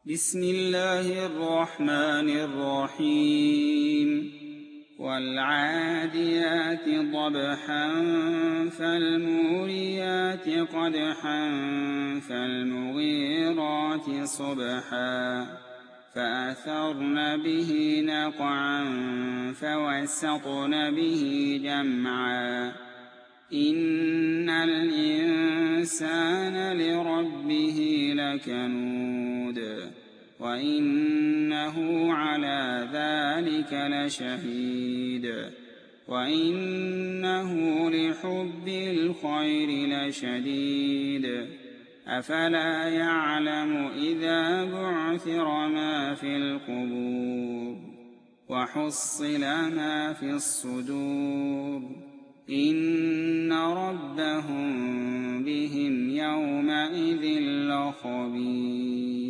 بسم الله الرحمن الرحيم والعاديات ضبحا فالموريات قدحا فالمغيرات صبحا فأثرن به نقعا فوسطن به جمعا إن الإنسان لربه لكنود وإنه على ذلك لشهيد وإنه لحب الخير لشديد أفلا يعلم إذا بعثر ما في القبور وحصل ما في الصدور إن ربهم بهم يومئذ لخبير.